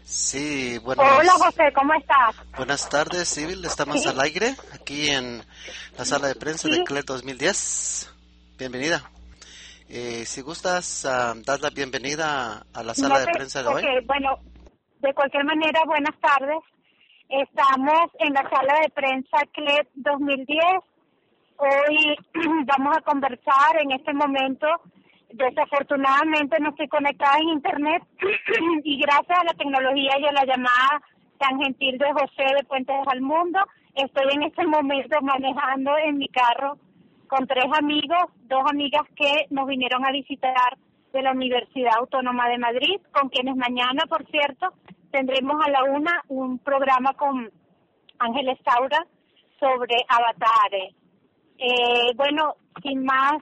Sí, Hola José, ¿cómo estás? Buenas tardes, Civil. Estamos al aire aquí en la sala de prensa de CLED 2010. Bienvenida. Si gustas, dar la bienvenida a la sala de prensa de hoy. Bueno, de cualquier manera, buenas tardes. Estamos en la sala de prensa CLED 2010. Hoy vamos a conversar en este momento. Desafortunadamente no estoy conectada en internet y gracias a la tecnología y a la llamada tan gentil de José de Puentes al Mundo, estoy en este momento manejando en mi carro con 3 amigos, 2 amigas que nos vinieron a visitar de la Universidad Autónoma de Madrid, con quienes mañana, por cierto, tendremos a la 1 un programa con Ángeles Saura sobre avatares. Bueno, sin más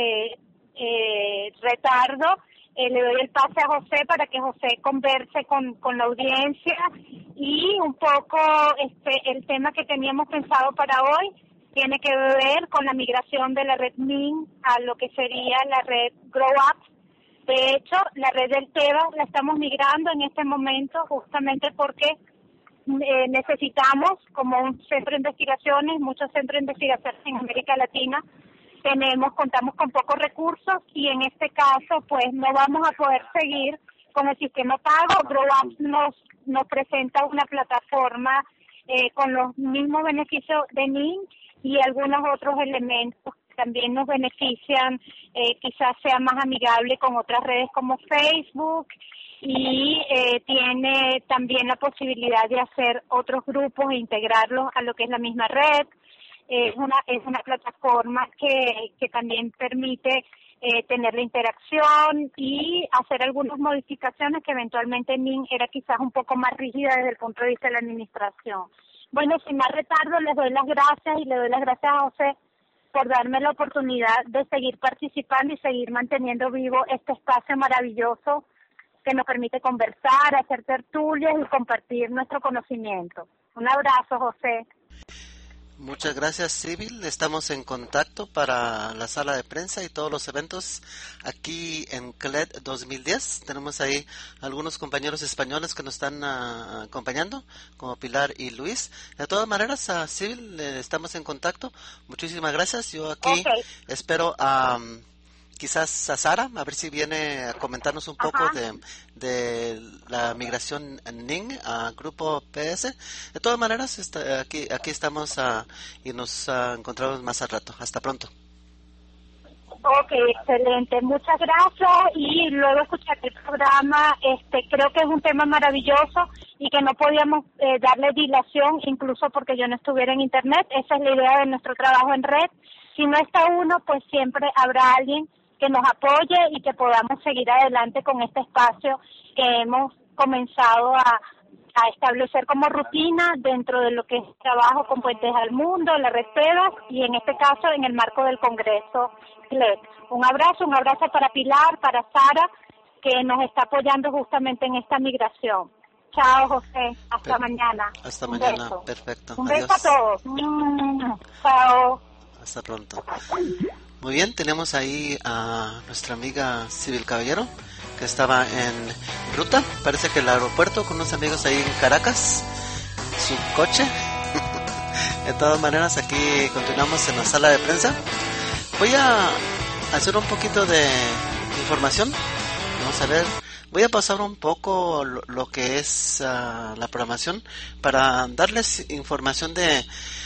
retardo, le doy el pase a José para que José converse con la audiencia y un poco el tema que teníamos pensado para hoy tiene que ver con la migración de la red MIN a lo que sería la red Grow Up. De hecho, la red del TEBA la estamos migrando en este momento justamente porque necesitamos, como un centro de investigaciones, muchos centros de investigaciones en América Latina, contamos con pocos recursos y en este caso pues no vamos a poder seguir con el sistema pago. Grow Up nos presenta una plataforma con los mismos beneficios de NIN y algunos otros elementos que también nos benefician, quizás sea más amigable con otras redes como Facebook y tiene también la posibilidad de hacer otros grupos e integrarlos a lo que es la misma red. Es una plataforma que también permite tener la interacción y hacer algunas modificaciones que eventualmente NIN era quizás un poco más rígida desde el punto de vista de la administración. Bueno, sin más retardo, les doy las gracias y le doy las gracias a José por darme la oportunidad de seguir participando y seguir manteniendo vivo este espacio maravilloso que nos permite conversar, hacer tertulias y compartir nuestro conocimiento. Un abrazo, José. Muchas gracias, Civil. Estamos en contacto para la sala de prensa y todos los eventos aquí en CLED 2010. Tenemos ahí algunos compañeros españoles que nos están acompañando, como Pilar y Luis. De todas maneras, Civil, estamos en contacto. Muchísimas gracias. Yo aquí espero quizás a Sara, a ver si viene a comentarnos un poco de la migración NIN a Grupo PS. De todas maneras, aquí estamos y nos encontramos más al rato. Hasta pronto. Ok, excelente. Muchas gracias y luego escuchar el programa. Creo que es un tema maravilloso y que no podíamos darle dilación, incluso porque yo no estuviera en internet. Esa es la idea de nuestro trabajo en red. Si no está uno, pues siempre habrá alguien que nos apoye y que podamos seguir adelante con este espacio que hemos comenzado a establecer como rutina dentro de lo que es trabajo con Puentes al Mundo, la red TEBA y en este caso en el marco del Congreso CLED. Un abrazo para Pilar, para Sara, que nos está apoyando justamente en esta migración. Chao, José. Hasta mañana. Hasta mañana. Perfecto. Un beso a todos. Chao. Hasta pronto. Muy bien, tenemos ahí a nuestra amiga Civil Caballero, que estaba en ruta, parece que el aeropuerto, con unos amigos ahí en Caracas, su coche. De todas maneras, aquí continuamos en la sala de prensa. Voy a hacer un poquito de información. Vamos a ver, voy a pasar un poco lo que es la programación para darles información de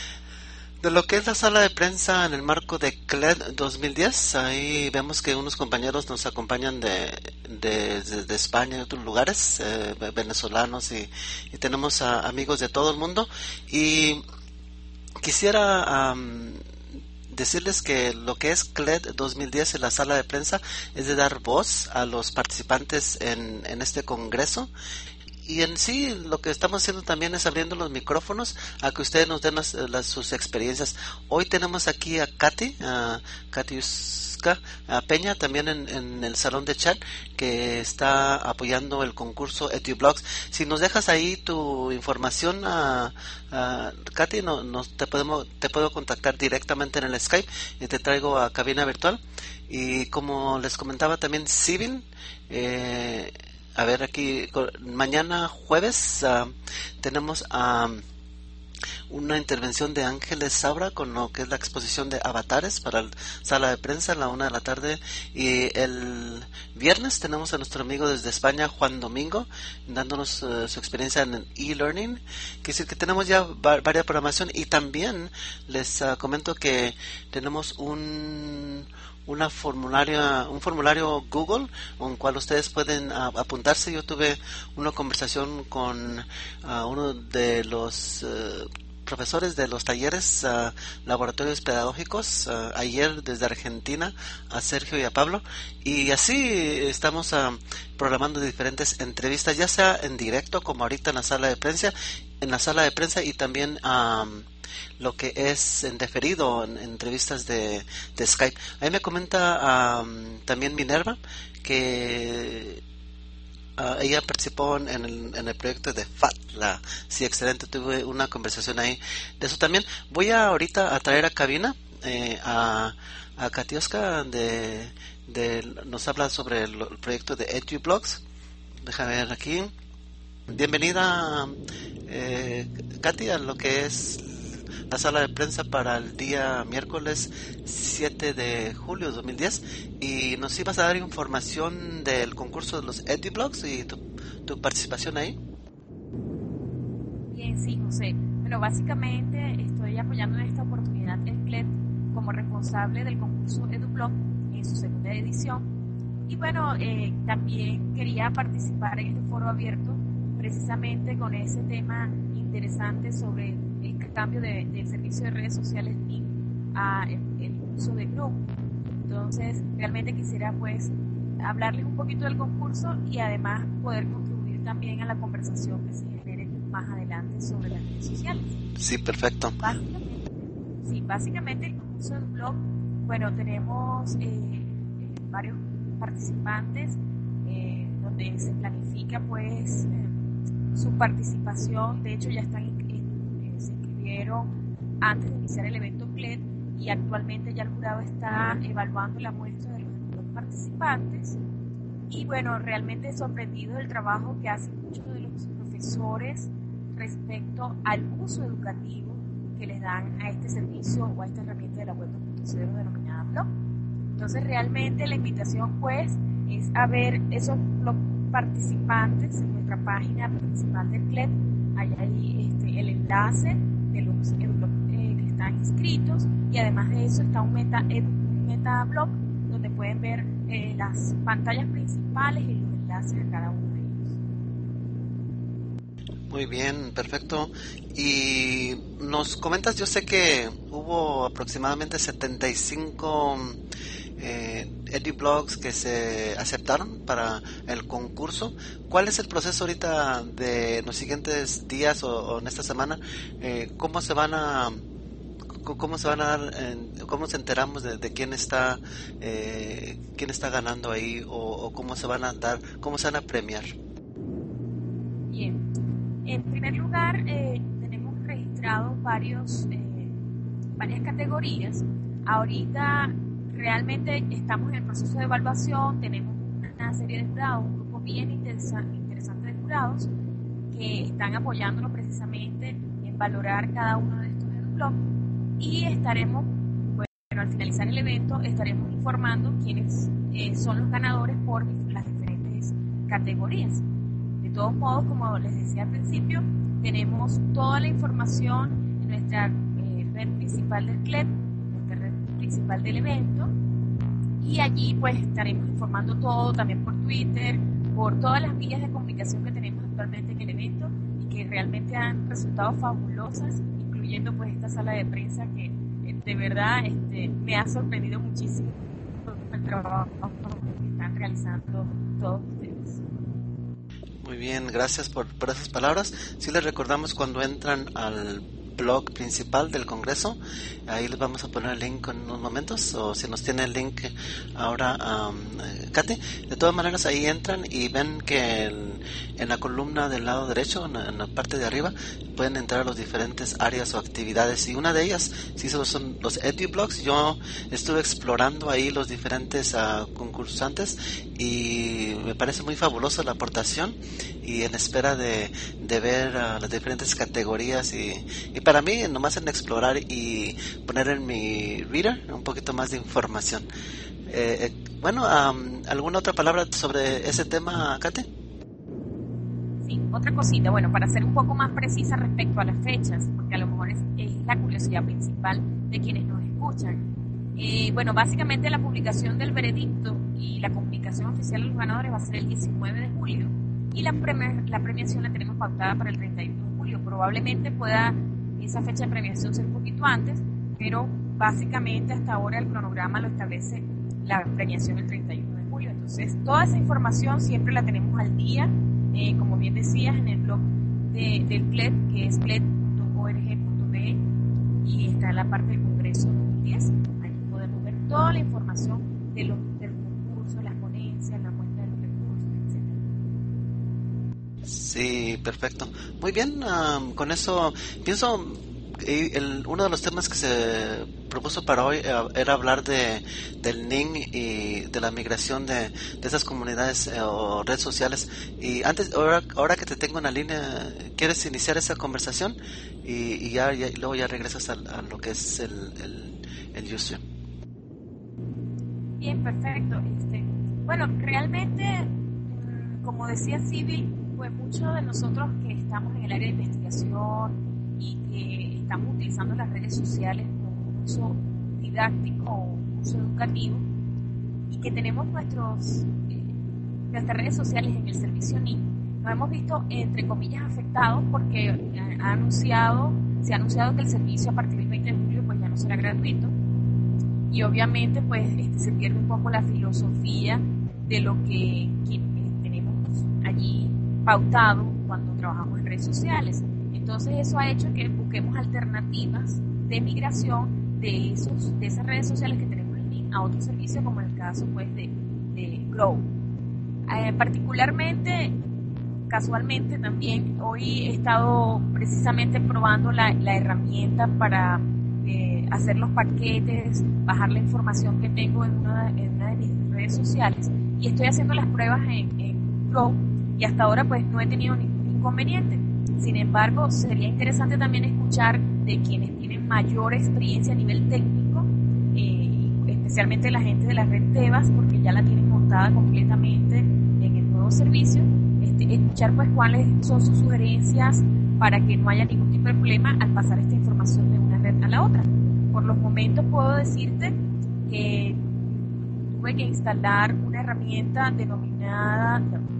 lo que es la sala de prensa en el marco de CLED 2010. Ahí vemos que unos compañeros nos acompañan de España y otros lugares, venezolanos, y tenemos amigos de todo el mundo. Y quisiera decirles que lo que es CLED 2010 en la sala de prensa es de dar voz a los participantes en este congreso. Y en sí lo que estamos haciendo también es abriendo los micrófonos a que ustedes nos den sus experiencias. Hoy tenemos aquí a Katy Peña también en el salón de chat, que está apoyando el concurso EduBlogs. Si nos dejas ahí tu información, Katy, te puedo contactar directamente en el Skype y te traigo a cabina virtual. Y como les comentaba también, Civil, A ver, aquí, mañana jueves tenemos una intervención de Ángeles Saura con lo que es la exposición de avatares para la sala de prensa a la 1 de la tarde, y el viernes tenemos a nuestro amigo desde España, Juan Domingo, dándonos su experiencia en e-learning. Quiere decir que tenemos ya varias programación, y también les comento que tenemos un formulario Google con el cual ustedes pueden apuntarse. Yo tuve una conversación con uno de los profesores de los talleres laboratorios pedagógicos ayer desde Argentina, a Sergio y a Pablo, y así estamos programando diferentes entrevistas, ya sea en directo como ahorita en la sala de prensa, y también lo que es en diferido, en entrevistas de Skype. Ahí me comenta también Minerva que ella participó en el proyecto de FATLA. Sí, excelente, tuve una conversación ahí de eso también. Voy ahorita a traer a cabina a Katioska nos habla sobre el proyecto de EduBlogs. Déjame ver aquí. Bienvenida, Katy, a lo que es la sala de prensa para el día miércoles 7 de julio de 2010, y nos ibas a dar información del concurso de los EduBlogs y tu participación ahí. Bien, sí, José. Bueno, básicamente estoy apoyando en esta oportunidad el CLED como responsable del concurso EduBlog en su segunda edición, y bueno, también quería participar en este foro abierto precisamente con ese tema interesante sobre el cambio del servicio de redes sociales NIC a el uso de Grow. Entonces, realmente quisiera pues hablarles un poquito del concurso y además poder contribuir también a la conversación que se genere más adelante sobre las redes sociales. Sí, perfecto. Básicamente el concurso del blog, bueno, tenemos varios participantes donde se planifica pues su participación. De hecho ya se inscribieron antes de iniciar el evento CLED, y actualmente ya el jurado está evaluando la muestra de los participantes. Y bueno, realmente sorprendido del trabajo que hacen muchos de los profesores respecto al uso educativo que les dan a este servicio o a esta herramienta de la web 2.0 denominada blog. Entonces realmente la invitación pues es a ver esos blog participantes en nuestra página principal del CLED. Hay ahí el enlace de los que están inscritos, y además de eso está un metablog donde pueden ver las pantallas principales y los enlaces a cada uno de ellos. Muy bien, perfecto. Y nos comentas, yo sé que hubo aproximadamente 75 EduBlogs que se aceptaron para el concurso. ¿Cuál es el proceso ahorita de los siguientes días o en esta semana? ¿Cómo se van a dar, cómo se enteramos de quién está ganando ahí, o cómo se van a dar, cómo se van a premiar? Bien, en primer lugar tenemos registrados varias categorías. Ahorita realmente estamos en el proceso de evaluación, tenemos una serie de jurados, un grupo bien interesante de jurados que están apoyándonos precisamente en valorar cada uno de estos EduBlogs, y estaremos, bueno, al finalizar el evento estaremos informando quiénes son los ganadores por las diferentes categorías. De todos modos, como les decía al principio, tenemos toda la información en nuestra red principal del CLED, nuestra red principal del evento, y allí pues estaremos informando todo, también por Twitter, por todas las vías de comunicación que tenemos actualmente en el evento, y que realmente han resultado fabulosas, incluyendo pues esta sala de prensa que de verdad me ha sorprendido muchísimo el trabajo que están realizando todos ustedes. Muy bien, gracias por esas palabras. Sí les recordamos, cuando entran al blog principal del Congreso. Ahí les vamos a poner el link en unos momentos, o si nos tiene el link ahora, Katy. De todas maneras, ahí entran y ven que en la columna del lado derecho, en la parte de arriba, pueden entrar a las diferentes áreas o actividades, y una de ellas sí son los EduBlogs. Yo estuve explorando ahí los diferentes concursantes y me parece muy fabulosa la aportación, y en espera de ver las diferentes categorías, y para mí nomás en explorar y poner en mi reader un poquito más de información. Bueno, ¿alguna otra palabra sobre ese tema, Kate? Sí, otra cosita, bueno, para ser un poco más precisa respecto a las fechas, porque a lo mejor es la curiosidad principal de quienes nos escuchan. Bueno, básicamente la publicación del veredicto y la comunicación oficial de los ganadores va a ser el 19 de julio, y la premiación la tenemos pautada para el 31 de julio. Probablemente pueda esa fecha de premiación ser un poquito antes, pero básicamente hasta ahora el cronograma lo establece la premiación el 31 de julio. Entonces, toda esa información siempre la tenemos al día, como bien decías, en el blog del CLED, que es cled.org.be, y está en la parte del Congreso 2010. Ahí podemos ver toda la información del concurso, las ponencias, la muestra de los recursos, etc. Sí, perfecto. Muy bien, con eso pienso, uno de los temas que se propuso para hoy era hablar del NIN y de la migración de esas comunidades o redes sociales. Y ahora que te tengo en la línea, ¿quieres iniciar esa conversación? Y luego ya regresas a lo que es el Ustream. Bien, perfecto. Bueno, realmente, como decía Civil, pues muchos de nosotros que estamos en el área de investigación y que estamos utilizando las redes sociales con un uso didáctico o un uso educativo, y que tenemos nuestras redes sociales en el servicio NIN, nos hemos visto, entre comillas, afectados porque se ha anunciado que el servicio a partir del 20 de julio pues ya no será gratuito, y obviamente pues se pierde un poco la filosofía de lo que tenemos allí pautado cuando trabajamos en redes sociales. Entonces eso ha hecho que busquemos alternativas de migración de esas redes sociales que tenemos en línea a otros servicios, como en el caso pues de Grow. Particularmente, casualmente también, hoy he estado precisamente probando la herramienta para hacer los paquetes, bajar la información que tengo en una de mis redes sociales, y estoy haciendo las pruebas en Grow, y hasta ahora pues no he tenido ningún inconveniente. Sin embargo, sería interesante también escuchar de quienes tienen mayor experiencia a nivel técnico, especialmente la gente de la red Tebas, porque ya la tienen montada completamente en el nuevo servicio, escuchar pues cuáles son sus sugerencias para que no haya ningún tipo de problema al pasar esta información de una red a la otra. Por los momentos puedo decirte que tuve que instalar una herramienta denominada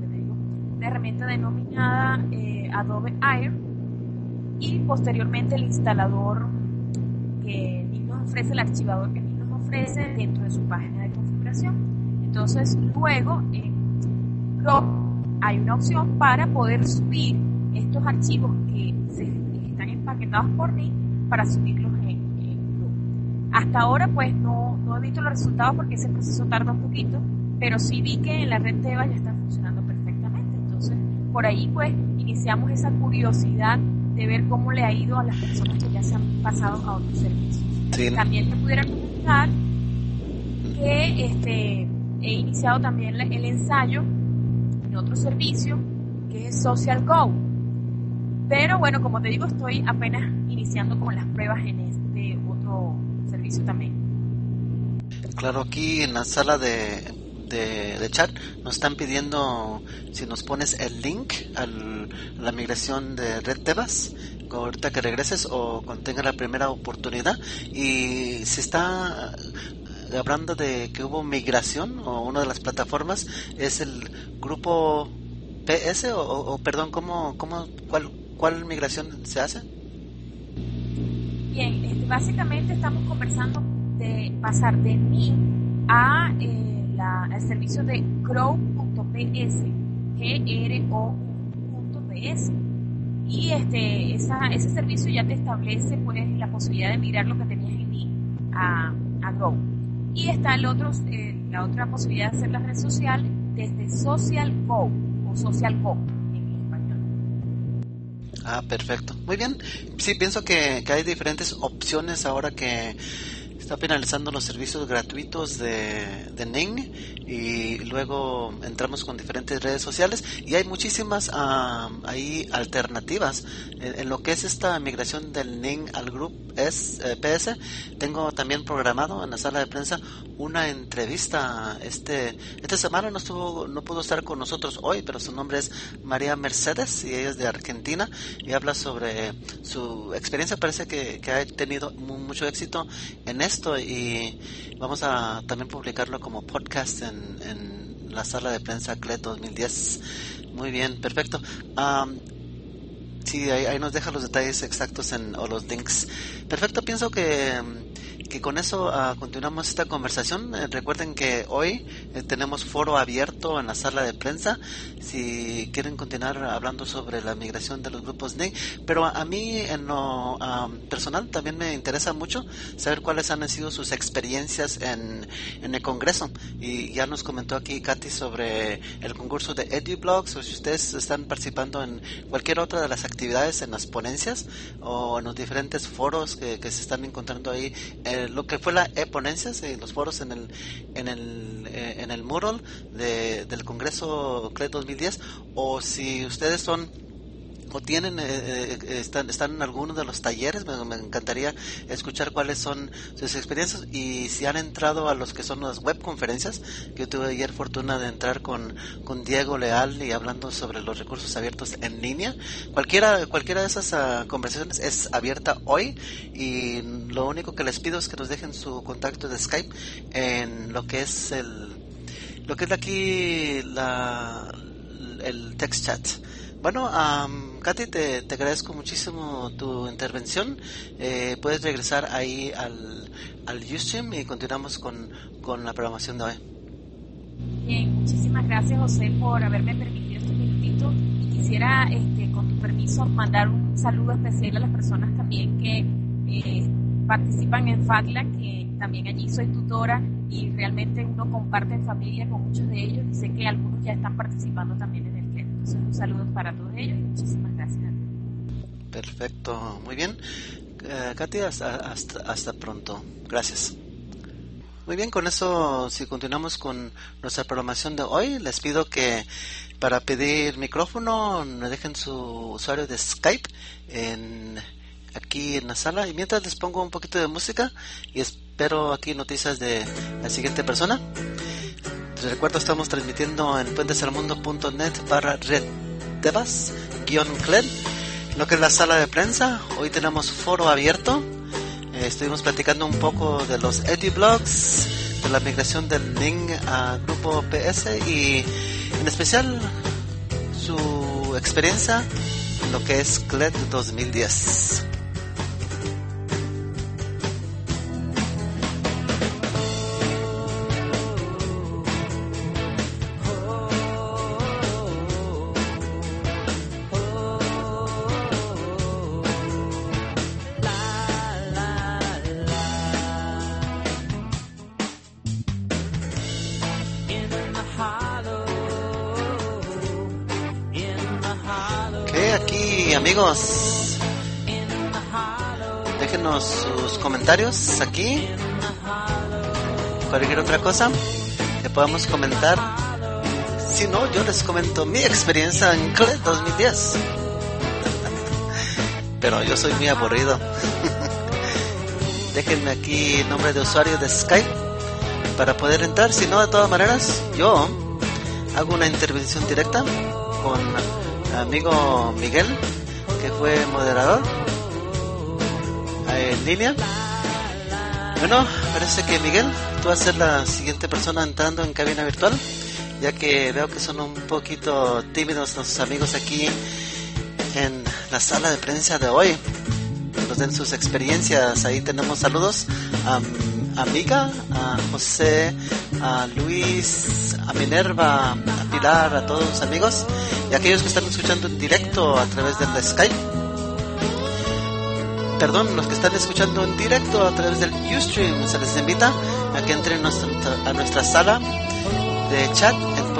Adobe Air, y posteriormente el instalador que NIN nos ofrece, el archivador que NIN nos ofrece dentro de su página de configuración. Entonces luego en Grow hay una opción para poder subir estos archivos que están empaquetados por NIN para subirlos en Grow. Hasta ahora pues no he visto los resultados porque ese proceso tarda un poquito, pero sí vi que en la red Tebas ya está funcionando perfectamente. Entonces por ahí pues iniciamos esa curiosidad de ver cómo le ha ido a las personas que ya se han pasado a otros servicios. Sí. También te pudiera comentar que he iniciado también el ensayo en otro servicio que es Social Go, pero bueno, como te digo, estoy apenas iniciando con las pruebas en este otro servicio también. Claro, aquí en la sala de chat nos están pidiendo si nos pones el link a la migración de Red Tebas ahorita que regreses o cuando tenga la primera oportunidad, y se está hablando de que hubo migración, o una de las plataformas es el grupo PS o perdón, ¿cuál migración se hace? Bien, básicamente estamos conversando de pasar de NIN a el servicio de grow.ps, GRO.ps, y ese servicio ya te establece pues la posibilidad de migrar lo que tenías en Ning a Go. Y está la otra posibilidad de hacer la red social desde Social Go o Social Go en español. Perfecto. Muy bien. Sí, pienso que hay diferentes opciones ahora que está finalizando los servicios gratuitos de Ning, y luego entramos con diferentes redes sociales, y hay muchísimas ahí alternativas en lo que es esta migración del Ning al Group PS. Tengo también programado en la sala de prensa una entrevista. Esta semana no pudo estar con nosotros hoy, pero su nombre es María Mercedes y ella es de Argentina y habla sobre su experiencia. Parece que ha tenido mucho éxito en esto, y vamos a también publicarlo como podcast en la sala de prensa CLED 2010. Muy bien, perfecto. Sí, ahí nos deja los detalles exactos o los links. Perfecto, pienso que con eso continuamos esta conversación. Recuerden que hoy tenemos foro abierto en la sala de prensa si quieren continuar hablando sobre la migración de los grupos Ning, pero a mí en lo personal también me interesa mucho saber cuáles han sido sus experiencias en el Congreso, y ya nos comentó aquí Katy sobre el concurso de EduBlogs, o si ustedes están participando en cualquier otra de las actividades en las ponencias o en los diferentes foros que se están encontrando ahí, lo que fue la e-ponencias, los foros en el mural del Congreso CLED 2010, o si ustedes son o tienen están en alguno de los talleres. Me encantaría escuchar cuáles son sus experiencias, y si han entrado a los que son las web conferencias, que yo tuve ayer fortuna de entrar con Diego Leal y hablando sobre los recursos abiertos en línea. Cualquiera de esas conversaciones es abierta hoy, y lo único que les pido es que nos dejen su contacto de Skype en lo que es aquí el text chat. Bueno, Katy, te agradezco muchísimo tu intervención. Puedes regresar ahí al Ustream y continuamos con la programación de hoy. Bien, muchísimas gracias, José, por haberme permitido este minutito. Y quisiera, con tu permiso, mandar un saludo especial a las personas también que participan en FACLA, que también allí soy tutora, y realmente uno comparte en familia con muchos de ellos, y sé que algunos ya están participando también en el CLED. Entonces, un saludo para todos ellos y muchísimas gracias a ti. Perfecto, muy bien. Katy, hasta pronto. Gracias. Muy bien, con eso, si continuamos con nuestra programación de hoy, les pido que para pedir micrófono me dejen su usuario de Skype aquí en la sala, y mientras les pongo un poquito de música y espero aquí noticias de la siguiente persona. Les recuerdo, estamos transmitiendo en puentesalmundo.net/reddevas-cled, lo que es la sala de prensa. Hoy tenemos foro abierto. Estuvimos platicando un poco de los EduBlogs, de la migración del Ning a Grupo PS, y en especial su experiencia en lo que es CLED 2010. Amigos, déjenos sus comentarios aquí, cualquier otra cosa que podamos comentar. Si no, yo les comento mi experiencia en CLED 2010, pero yo soy muy aburrido. Déjenme aquí el nombre de usuario de Skype para poder entrar. Si no, de todas maneras, yo hago una intervención directa con amigo Miguel, que fue moderador en línea. Bueno, parece que Miguel, tú vas a ser la siguiente persona entrando en cabina virtual, ya que veo que son un poquito tímidos nuestros amigos aquí en la sala de prensa de hoy. Que nos den sus experiencias. Ahí tenemos saludos a amiga, a José, a Luis, a Minerva, a Pilar, a todos los amigos y a aquellos que están escuchando en directo a través del Skype. Perdón, los que están escuchando en directo a través del Ustream, se les invita a que entren a nuestra sala de chat en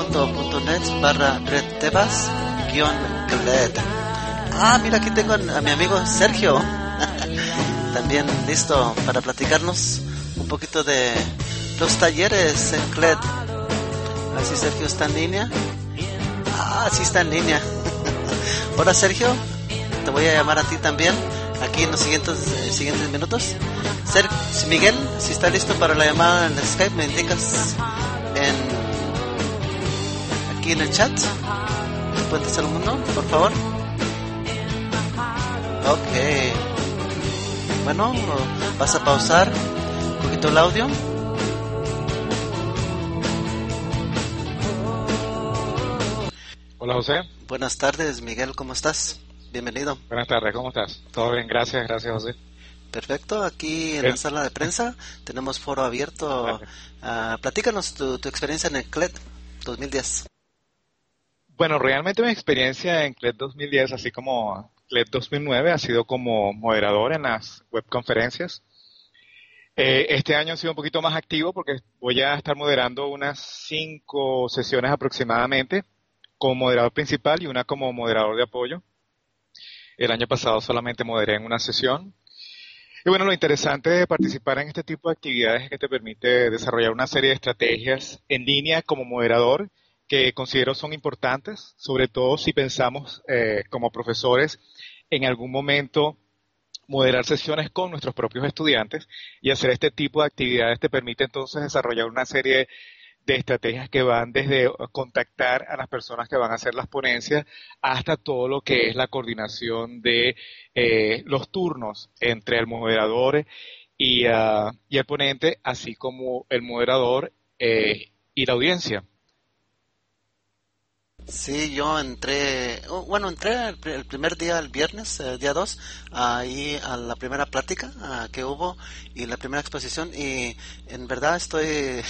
puentesdelmundo.net/redtebas-gled. Mira, aquí tengo a mi amigo Sergio también listo para platicarnos un poquito de los talleres en CLED. A ver si Sergio está en línea. Sí está en línea. Hola Sergio, te voy a llamar a ti también aquí en los siguientes minutos. Miguel, si está listo para la llamada en Skype, me indicas aquí en el chat de Puentes al Mundo, por favor. Ok. Bueno, vas a pausar un poquito el audio. Hola José. Buenas tardes, Miguel, ¿cómo estás? Bienvenido. Buenas tardes, ¿cómo estás? Todo bien, gracias José. Perfecto, aquí en la sala de prensa tenemos foro abierto. Platícanos tu experiencia en el CLED 2010. Bueno, realmente mi experiencia en CLED 2010, así como CLED 2009, ha sido como moderador en las webconferencias. Este año ha sido un poquito más activo porque voy a estar moderando unas 5 sesiones aproximadamente como moderador principal y una como moderador de apoyo. El año pasado solamente moderé en una sesión. Y bueno, lo interesante de participar en este tipo de actividades es que te permite desarrollar una serie de estrategias en línea como moderador que considero son importantes, sobre todo si pensamos como profesores en algún momento moderar sesiones con nuestros propios estudiantes, y hacer este tipo de actividades te permite entonces desarrollar una serie de estrategias que van desde contactar a las personas que van a hacer las ponencias hasta todo lo que es la coordinación de los turnos entre el moderador y el ponente, así como el moderador y la audiencia. Sí, yo entré el primer día, el viernes, día 2, ahí a la primera plática que hubo y la primera exposición, y en verdad estoy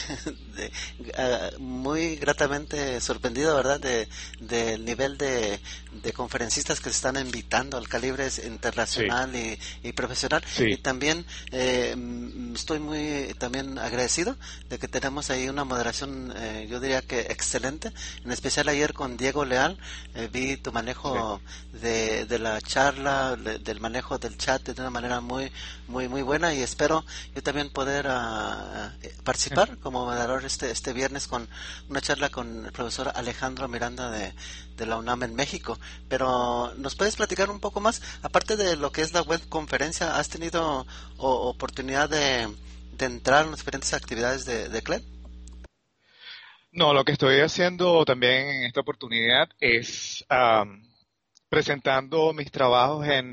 muy gratamente sorprendido, ¿verdad?, del nivel de conferencistas que se están invitando. El calibre es internacional, sí, y profesional, sí. Y también estoy muy también agradecido de que tenemos ahí una moderación, yo diría que excelente, en especial ayer con Diego Leal. Vi tu manejo, sí, de la charla, del manejo del chat de una manera muy buena, y espero yo también poder participar como moderador este viernes con una charla con el profesor Alejandro Miranda de la UNAM en México. Pero ¿nos puedes platicar un poco más? Aparte de lo que es la web conferencia, ¿has tenido oportunidad de entrar en las diferentes actividades de CLED? No, lo que estoy haciendo también en esta oportunidad es presentando mis trabajos en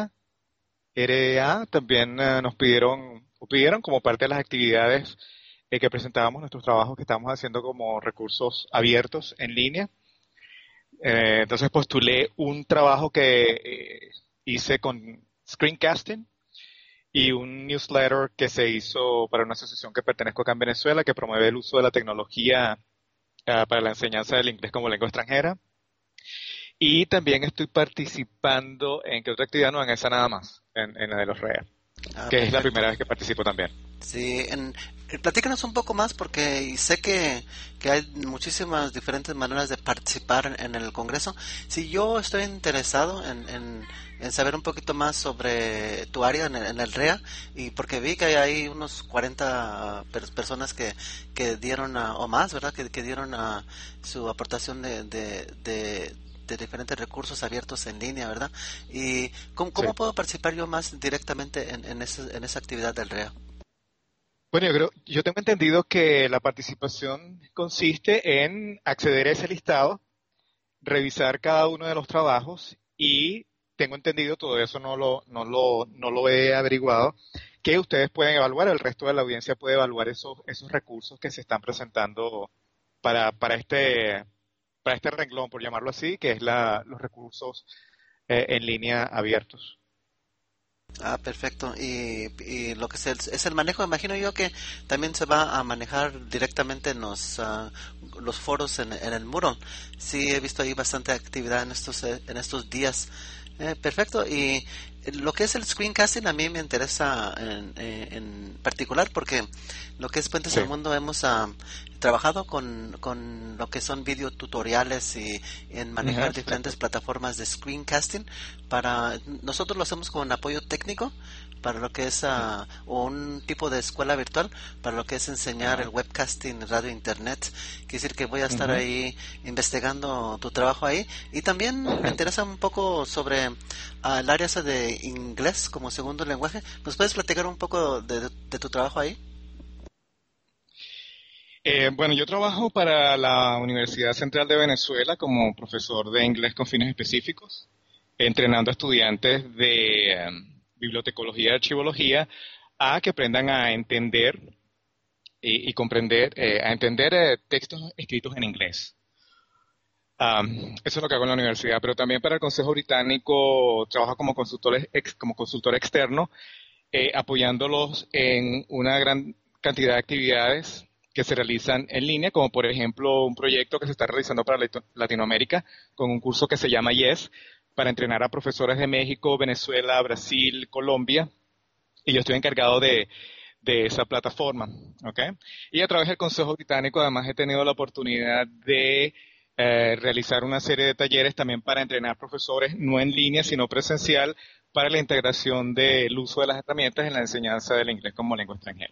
REA. También nos pidieron como parte de las actividades que presentábamos nuestros trabajos que estamos haciendo como recursos abiertos en línea. Entonces postulé un trabajo que hice con screencasting y un newsletter que se hizo para una asociación que pertenezco acá en Venezuela, que promueve el uso de la tecnología para la enseñanza del inglés como lengua extranjera. Y también estoy participando en ¿qué otra actividad? No, en esa nada más, en la de los REA, que perfecto. Es la primera vez que participo también. Sí, platícanos un poco más, porque sé que hay muchísimas diferentes maneras de participar en el Congreso. Si yo estoy interesado en saber un poquito más sobre tu área en el REA, y porque vi que hay unos 40 personas que dieron o más, ¿verdad?, que dieron su aportación de diferentes recursos abiertos en línea, ¿verdad? ¿Y cómo sí. puedo participar yo más directamente en esa actividad del REA? Bueno, yo tengo entendido que la participación consiste en acceder a ese listado, revisar cada uno de los trabajos, y tengo entendido, todo eso no lo he averiguado, que ustedes pueden evaluar, el resto de la audiencia puede evaluar esos recursos que se están presentando para este renglón, por llamarlo así, que es los recursos en línea abiertos. Ah, perfecto. Y lo que es el manejo, imagino yo que también se va a manejar directamente en los foros en el Moodle. Sí, he visto ahí bastante actividad en estos días. Perfecto. Y lo que es el screencasting a mí me interesa en particular porque lo que es Puentes Sí. al Mundo hemos trabajado con lo que son videotutoriales y en manejar Exacto. diferentes plataformas de screencasting. Nosotros lo hacemos con apoyo técnico para lo que es o un tipo de escuela virtual para lo que es enseñar el Ajá. webcasting, radio, internet. Quiere decir que voy a estar Ujú. ahí investigando tu trabajo ahí y también me interesa un poco sobre el área esa de inglés como segundo lenguaje. ¿Nos puedes platicar un poco de tu trabajo ahí? Bueno, yo trabajo para la Universidad Central de Venezuela como profesor de inglés con fines específicos, entrenando a estudiantes de bibliotecología y archivología a que aprendan a entender y comprender, a entender textos escritos en inglés. Eso es lo que hago en la universidad, pero también para el Consejo Británico trabajo como consultor externo, apoyándolos en una gran cantidad de actividades que se realizan en línea, como por ejemplo un proyecto que se está realizando para Latinoamérica con un curso que se llama YES, para entrenar a profesores de México, Venezuela, Brasil, Colombia, y yo estoy encargado de esa plataforma, ¿ok? Y a través del Consejo Británico además he tenido la oportunidad de realizar una serie de talleres también para entrenar profesores, no en línea, sino presencial, para la integración del uso de las herramientas en la enseñanza del inglés como lengua extranjera.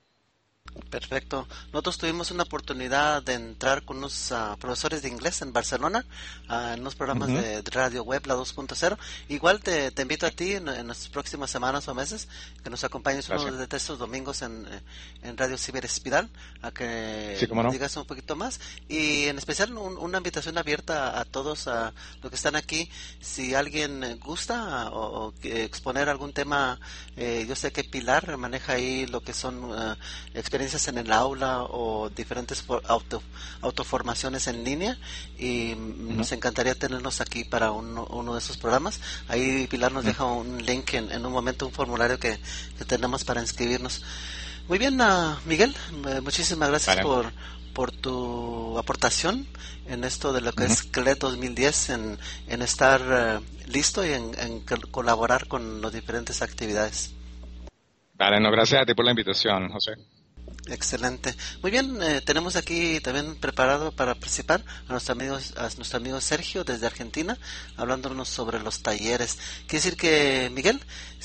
Perfecto. Nosotros tuvimos una oportunidad de entrar con unos profesores de inglés en Barcelona, en unos programas Ujú. de radio web, la 2.0. Igual te invito a ti en las próximas semanas o meses que nos acompañes uno Gracias. de estos domingos en Radio Ciber Espiral a que Sí, cómo nos no. digas un poquito más. Y en especial una invitación abierta a todos a los que están aquí. Si alguien gusta o que exponer algún tema, yo sé que Pilar maneja ahí lo que son experiencias en el aula o diferentes autoformaciones en línea y Ujú. nos encantaría tenernos aquí para uno de esos programas. Ahí Pilar nos Ujú. deja un link en un momento, un formulario que tenemos para inscribirnos. Muy bien, Miguel, muchísimas gracias Vale. por tu aportación en esto de lo que Ujú. es CLET 2010, en estar listo y en colaborar con las diferentes actividades. Vale, no, gracias a ti por la invitación, José. Excelente. Muy bien, tenemos aquí también preparado para participar a nuestro amigo Sergio desde Argentina, hablándonos sobre los talleres. Quiere decir que, Miguel,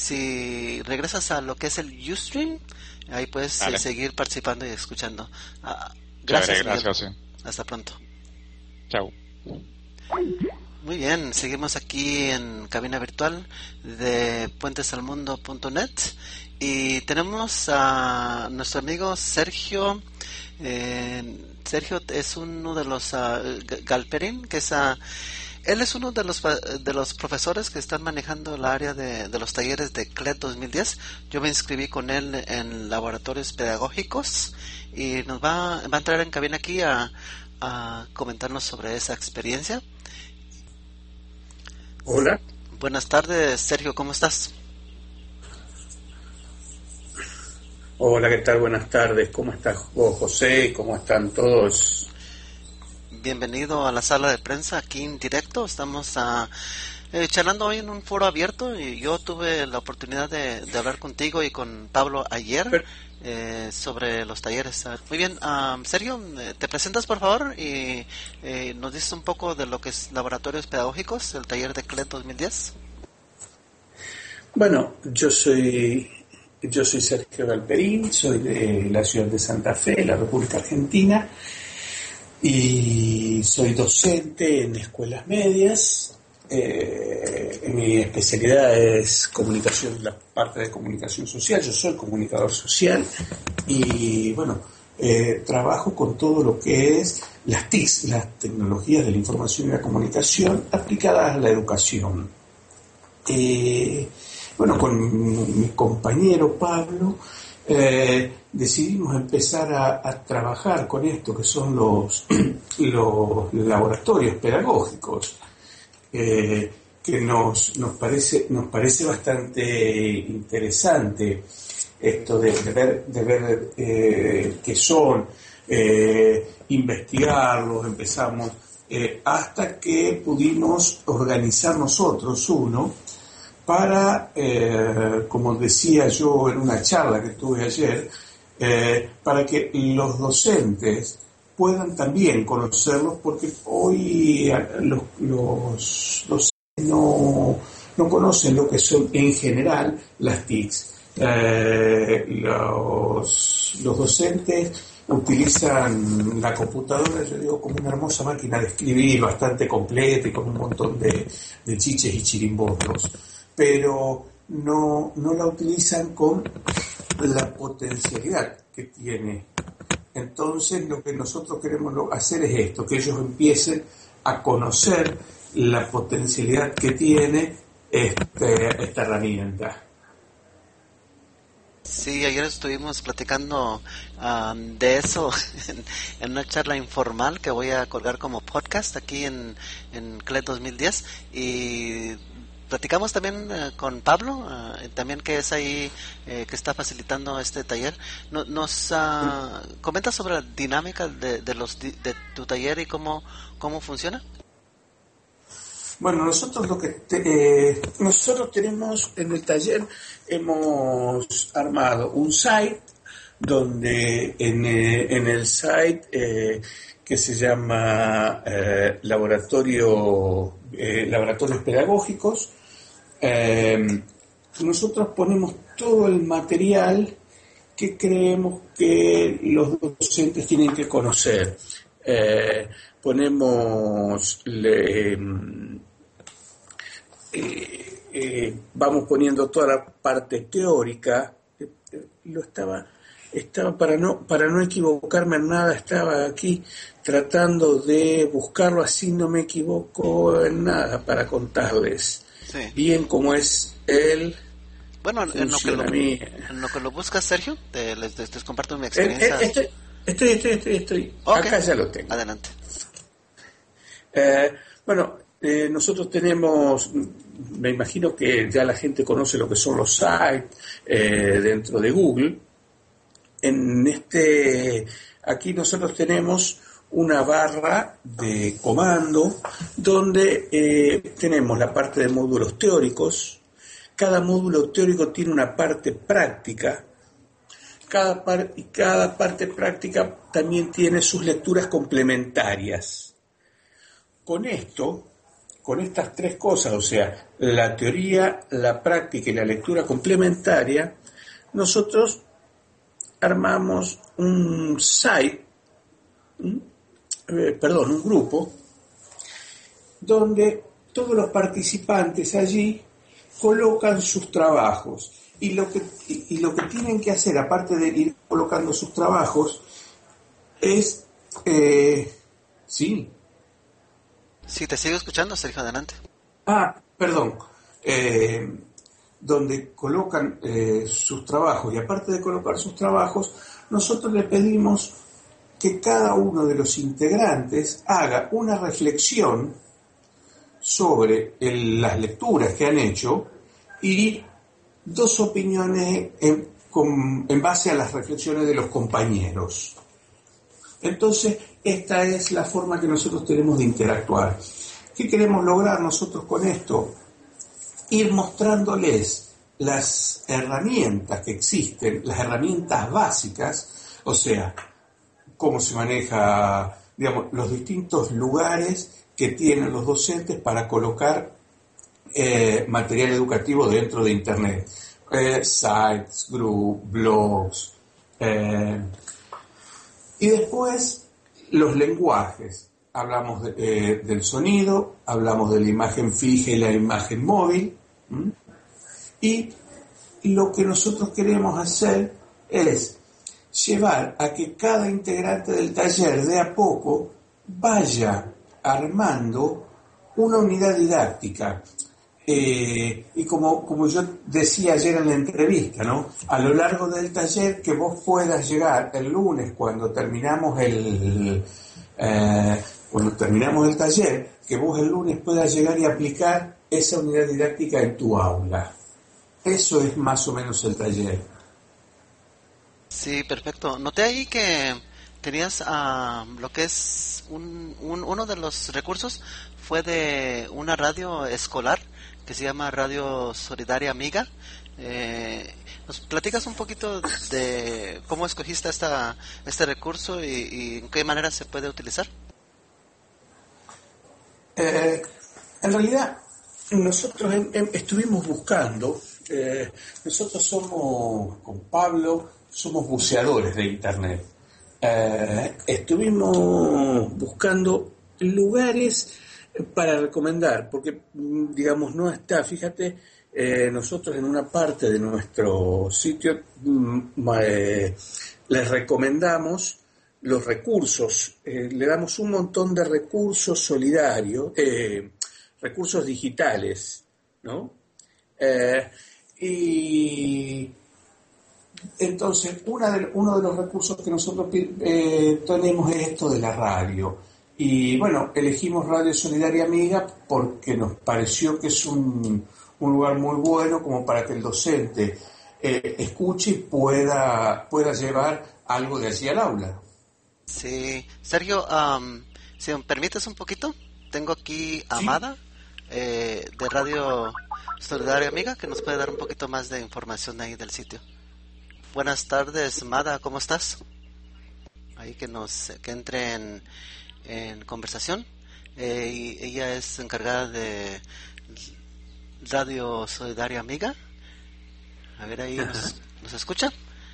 si regresas a lo que es el Ustream, ahí puedes Vale, seguir participando y escuchando. chévere, Gracias, Miguel. gracias, José. Hasta pronto. Chao. Muy bien, seguimos aquí en cabina virtual de puentesalmundo.net y tenemos a nuestro amigo Sergio. Sergio es uno de los Galperín, que es él es uno de los profesores que están manejando el área de los talleres de CLET 2010. Yo me inscribí con él en laboratorios pedagógicos y va a entrar en cabina aquí a comentarnos sobre esa experiencia. Hola, Buenas tardes, Sergio, ¿cómo estás? hola, ¿qué tal? Buenas tardes. ¿Cómo estás vos, José? ¿Cómo están todos? Bienvenido a la sala de prensa aquí en directo. Estamos charlando hoy en un foro abierto y yo tuve la oportunidad de hablar contigo y con Pablo ayer Per- sobre los talleres. Muy bien, Sergio, ¿te presentas por favor y nos dices un poco de lo que es laboratorios pedagógicos, el taller de CLET 2010? Bueno, yo soy Sergio Galperín, soy de la ciudad de Santa Fe, la República Argentina, y soy docente en escuelas medias. Mi especialidad es comunicación, la parte de comunicación social. Yo soy comunicador social y bueno, trabajo con todo lo que es las TIC, las tecnologías de la información y la comunicación aplicadas a la educación. Bueno, con mi compañero Pablo decidimos empezar a trabajar con esto que son los laboratorios pedagógicos. que nos parece bastante interesante esto de ver qué son, investigarlos, empezamos, hasta que pudimos organizar nosotros uno para, como decía yo en una charla que tuve ayer, para que los docentes puedan también conocerlos, porque hoy los docentes no conocen lo que son en general las TICs. Los docentes utilizan la computadora, yo digo, como una hermosa máquina de escribir, bastante completa y con un montón de chiches y chirimbotos, pero no la utilizan con la potencialidad que tiene. Entonces, lo que nosotros queremos hacer es esto, que ellos empiecen a conocer la potencialidad que tiene esta herramienta. Sí, ayer estuvimos platicando de eso en una charla informal que voy a colgar como podcast aquí en CLED 2010, y platicamos también con Pablo, también que es ahí, que está facilitando este taller. Nos comenta sobre la dinámica de tu taller y cómo funciona. Bueno, nosotros nosotros tenemos en el taller, hemos armado un site donde en el site que se llama Laboratorios Pedagógicos, nosotros ponemos todo el material que creemos que los docentes tienen que conocer. Vamos poniendo toda la parte teórica. Estaba para no equivocarme en nada, estaba aquí tratando de buscarlo, así no me equivoco en nada, para contarles bien cómo es él. Bueno, en lo que lo buscas, Sergio, les comparto mi experiencia. Estoy. Okay. Acá ya lo tengo. Adelante. Nosotros tenemos, me imagino que ya la gente conoce lo que son los sites dentro de Google. Aquí nosotros tenemos una barra de comando donde tenemos la parte de módulos teóricos. Cada módulo teórico tiene una parte práctica. Cada parte práctica también tiene sus lecturas complementarias. Con estas tres cosas, o sea, la teoría, la práctica y la lectura complementaria, nosotros armamos un grupo, donde todos los participantes allí colocan sus trabajos. Y lo que tienen que hacer, aparte de ir colocando sus trabajos, es... ¿sí? Sí, te sigo escuchando, Sergio, adelante. Perdón. Donde colocan sus trabajos, y aparte de colocar sus trabajos, nosotros le pedimos que cada uno de los integrantes haga una reflexión sobre las lecturas que han hecho y dos opiniones en base a las reflexiones de los compañeros. Entonces, esta es la forma que nosotros tenemos de interactuar. ¿Qué queremos lograr nosotros con esto? Ir mostrándoles las herramientas que existen, las herramientas básicas, o sea, cómo se maneja, digamos, los distintos lugares que tienen los docentes para colocar material educativo dentro de Internet. Sites, groups, blogs. Y después, los lenguajes. Hablamos del sonido, hablamos de la imagen fija y la imagen móvil. Y lo que nosotros queremos hacer es llevar a que cada integrante del taller de a poco vaya armando una unidad didáctica. Y como yo decía ayer en la entrevista, ¿no? A lo largo del taller, que vos puedas llegar el lunes cuando terminamos el taller, que vos el lunes puedas llegar y aplicar esa unidad didáctica en tu aula. Eso es más o menos el taller. Sí, perfecto. Noté ahí que tenías lo que es uno de los recursos fue de una radio escolar que se llama Radio Solidaria Amiga. ¿Nos platicas un poquito de cómo escogiste este recurso y en qué manera se puede utilizar? En realidad, nosotros estuvimos buscando, nosotros somos, con Pablo, somos buceadores de Internet. Estuvimos buscando lugares para recomendar, porque, digamos, no está, fíjate, nosotros en una parte de nuestro sitio les recomendamos los recursos, le damos un montón de recursos solidarios, recursos digitales, ¿no? Y entonces uno de los recursos que nosotros tenemos es esto de la radio. Y bueno, elegimos Radio Solidaria Amiga porque nos pareció que es un lugar muy bueno como para que el docente escuche y pueda llevar algo de allí al aula. Sí, Sergio, si me permites un poquito, tengo aquí a Amada de Radio Solidaria Amiga que nos puede dar un poquito más de información ahí del sitio. Buenas tardes, Amada, ¿cómo estás? Ahí que entre en conversación. Y ella es encargada de Radio Solidaria Amiga. A ver, ahí nos escucha.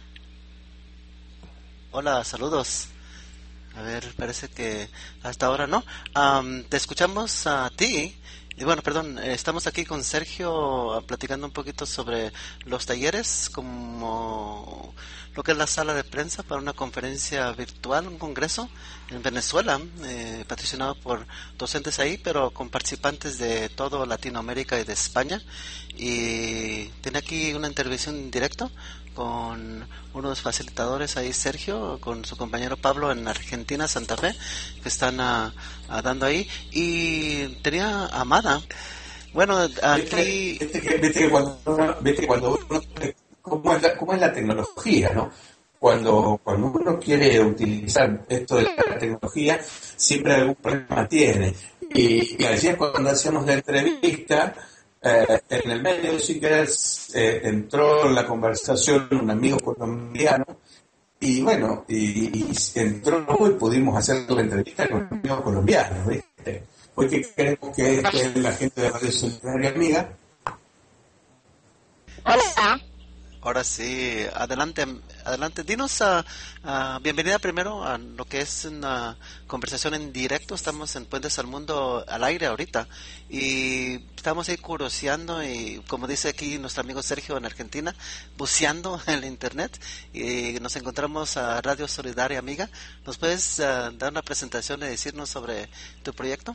Hola, saludos. A ver, parece que hasta ahora no. Te escuchamos a ti. Y bueno, perdón, estamos aquí con Sergio platicando un poquito sobre los talleres, como lo que es la sala de prensa para una conferencia virtual, un congreso en Venezuela, patrocinado por docentes ahí, pero con participantes de toda Latinoamérica y de España. Y tiene aquí una intervención en directo con uno de los facilitadores ahí, Sergio, con su compañero Pablo en Argentina, Santa Fe, que están dando ahí. Y tenía Amada. Bueno, aquí... Vete cuando uno, ¿cómo es la tecnología, no? Cuando uno quiere utilizar esto de la tecnología, siempre algún problema tiene. Y ayer cuando hacíamos la entrevista, en el medio, sin querer, entró en la conversación un amigo colombiano y bueno, y entró y pudimos hacer la entrevista con un amigo colombiano, ¿viste? Hoy que queremos que la gente de Radio Solidaria Amiga. Hola. Ahora sí, adelante. Dinos, bienvenida primero a lo que es una conversación en directo. Estamos en Puentes al Mundo al aire ahorita y estamos ahí curioseando y, como dice aquí nuestro amigo Sergio en Argentina, buceando en la internet y nos encontramos a Radio Solidaria Amiga. ¿Nos puedes dar una presentación y decirnos sobre tu proyecto?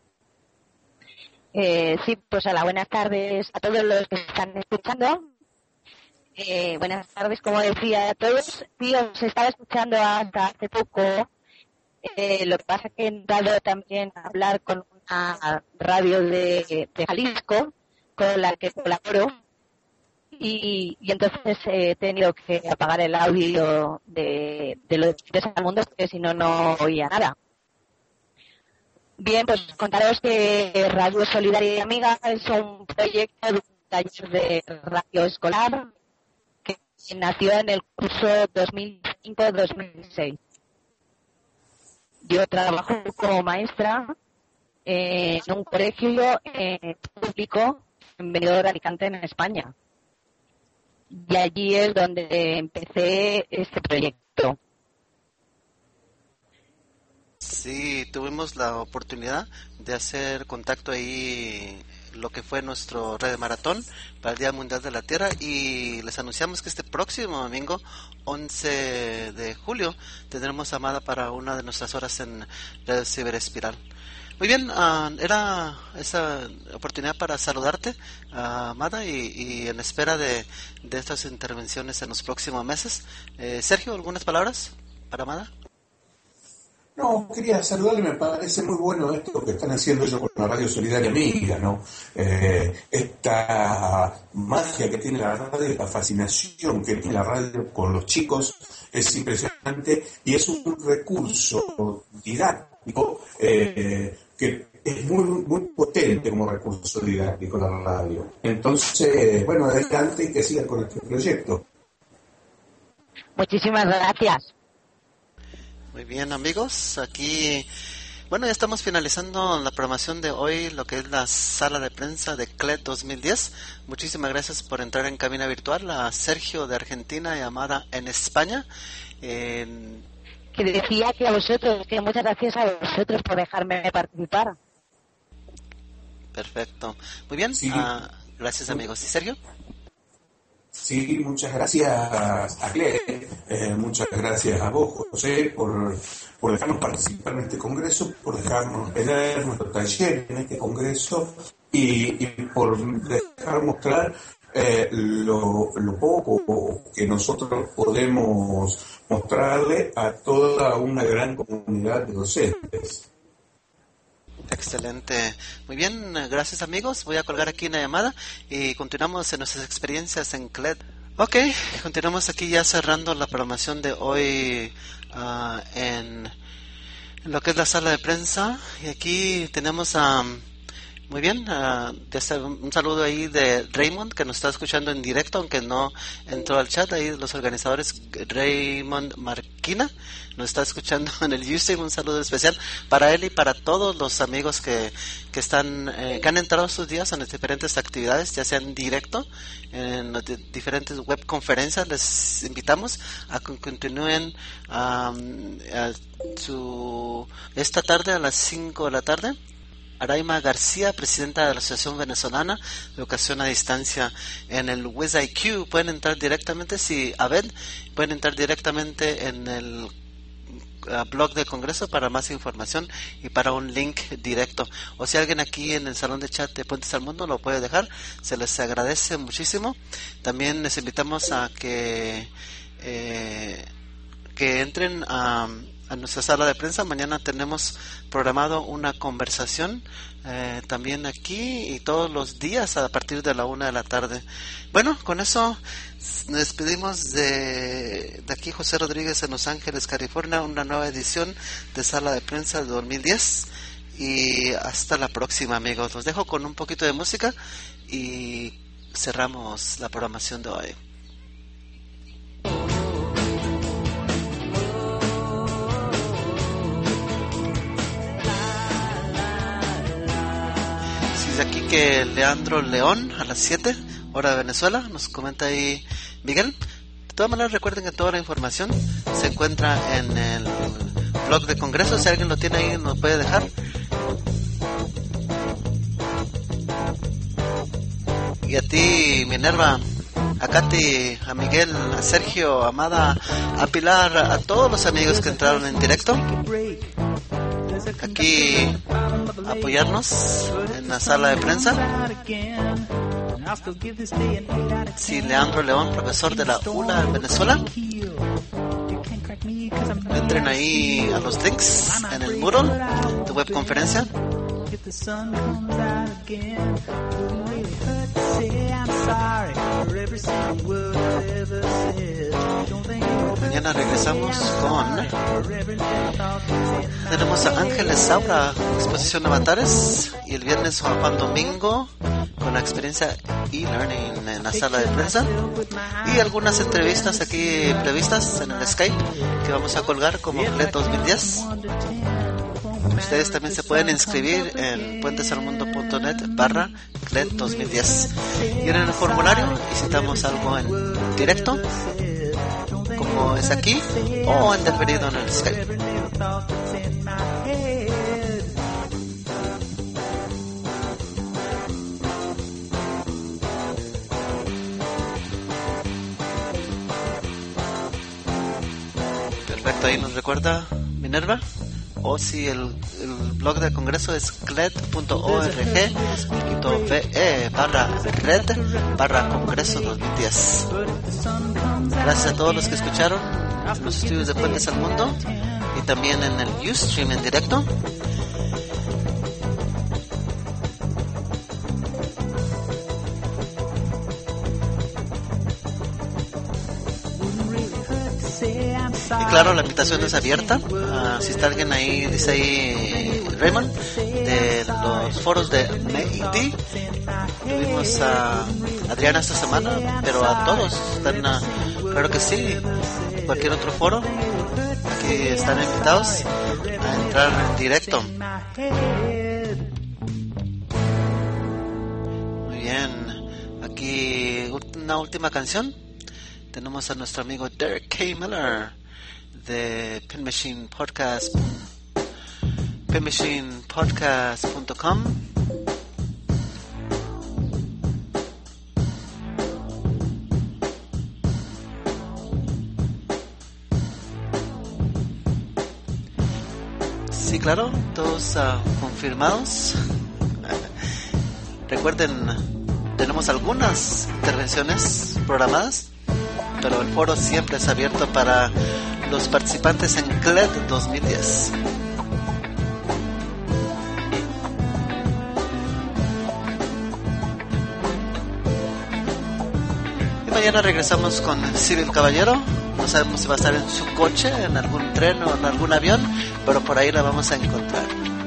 Sí, pues hola, buenas tardes a todos los que están escuchando. Buenas tardes, como decía a todos. Sí, os estaba escuchando hasta hace poco. Lo que pasa es que he entrado también a hablar con una radio de Jalisco, con la que colaboro. Y entonces he tenido que apagar el audio de los Puentes al Mundo, porque si no, no oía nada. Bien, pues contaros que Radio Solidaria y Amiga es un proyecto de taller de radio escolar que nació en el curso 2005-2006. Yo trabajo como maestra en un colegio público en Benidorm, Alicante, en España. Y allí es donde empecé este proyecto. Sí, tuvimos la oportunidad de hacer contacto ahí, lo que fue nuestro Radio Maratón para el Día Mundial de la Tierra, y les anunciamos que este próximo domingo, 11 de julio, tendremos Amada para una de nuestras horas en Radio Ciberespiral. Muy bien, era esa oportunidad para saludarte, Amada, y en espera de estas intervenciones en los próximos meses. Sergio, ¿algunas palabras para Amada? No, quería saludarle, me parece muy bueno esto que están haciendo ellos con la Radio Solidaria Amiga, ¿no? Esta magia que tiene la radio, la fascinación que tiene la radio con los chicos es impresionante y es un recurso didáctico que es muy potente como recurso didáctico la radio. Entonces, bueno, adelante y que sigan con este proyecto. Muchísimas gracias. Muy bien, amigos, aquí, bueno, ya estamos finalizando la programación de hoy, lo que es la sala de prensa de CLED 2010. Muchísimas gracias por entrar en cabina virtual, a Sergio de Argentina y Amada en España. Que decía que a vosotros, que muchas gracias a vosotros por dejarme participar. Perfecto, muy bien, Sí. Gracias, amigos. ¿Y Sergio? Sí, muchas gracias a Cle, muchas gracias a vos, José, por dejarnos participar en este congreso, por dejarnos tener nuestro taller en este congreso y por dejar mostrar lo poco que nosotros podemos mostrarle a toda una gran comunidad de docentes. Excelente. Muy bien, gracias, amigos. Voy a colgar aquí una llamada y continuamos en nuestras experiencias en CLED. Ok, continuamos aquí ya cerrando la programación de hoy en lo que es la sala de prensa. Y aquí tenemos muy bien, un saludo ahí de Raymond, que nos está escuchando en directo, aunque no entró al chat. Ahí los organizadores, Raymond Marquina, nos está escuchando en el YouTube. Un saludo especial para él y para todos los amigos que están que han entrado estos días en las diferentes actividades, ya sea en directo, en las diferentes web conferencias. Les invitamos a que continúen esta tarde a las 5 de la tarde. Araima García, presidenta de la Asociación Venezolana de Educación a Distancia, en el WizIQ. Pueden entrar directamente, pueden entrar directamente en el blog del Congreso para más información y para un link directo. O si alguien aquí en el salón de chat de Puentes al Mundo lo puede dejar, se les agradece muchísimo. También les invitamos a que entren a nuestra sala de prensa. Mañana tenemos programado una conversación también aquí y todos los días a partir de la 1 de la tarde. Bueno, con eso nos despedimos de aquí, José Rodríguez, en Los Ángeles, California, una nueva edición de Sala de Prensa de 2010 y hasta la próxima, amigos. Los dejo con un poquito de música y cerramos la programación de hoy. Aquí que Leandro León a las 7 hora de Venezuela, nos comenta ahí Miguel. De todas maneras, recuerden que toda la información se encuentra en el blog de Congreso. Si alguien lo tiene ahí, nos puede dejar. Y a ti, Minerva, a Katy, a Miguel, a Sergio, a Amada, a Pilar, a todos los amigos que entraron en directo aquí a apoyarnos en la sala de prensa. Sí, Leandro León, profesor de la ULA en Venezuela. Entren ahí a los links en el muro de webconferencia. Mañana regresamos tenemos a Ángeles Saura, exposición de avatares, y el viernes Juan Domingo con la experiencia e-learning en la sala de prensa y algunas entrevistas aquí previstas en el Skype que vamos a colgar como CLED 2010. Ustedes también se pueden inscribir en puentesalmundo.net/CLED 2010 y en el formulario visitamos algo en directo como es aquí o en diferido en el Skype. Perfecto, ahí nos recuerda Minerva. O si el blog del Congreso es cled.org.ve/red/Congreso 2010. Gracias a todos los que escucharon. en los estudios de Puentes al Mundo y también en el Ustream en directo. Y claro, la invitación es abierta. Si está alguien ahí, dice ahí Raymond, de los foros de MEID. Tuvimos a Adriana esta semana, pero a todos están, claro que sí, cualquier otro foro, aquí están invitados a entrar en directo. Muy bien, aquí una última canción. Tenemos a nuestro amigo Derek K. Miller de pinmachinepodcast.com. Sí, claro, todos confirmados. Recuerden, tenemos algunas intervenciones programadas, pero el foro siempre es abierto para los participantes en CLED 2010. Y mañana regresamos con Civil Caballero. No sabemos si va a estar en su coche, en algún tren o en algún avión, pero por ahí la vamos a encontrar.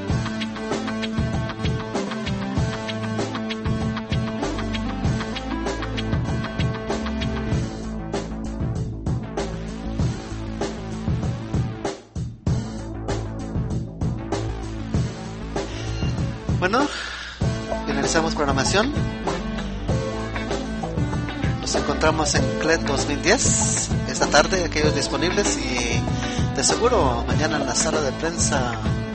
Bueno, finalizamos programación. Nos encontramos en CLED 2010 esta tarde, aquellos disponibles, y de seguro mañana en la sala de prensa.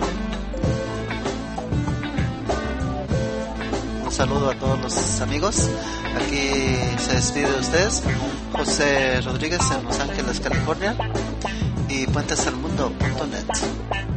Un saludo a todos los amigos. Aquí se despide de ustedes José Rodríguez en Los Ángeles, California, y puentesalmundo.net.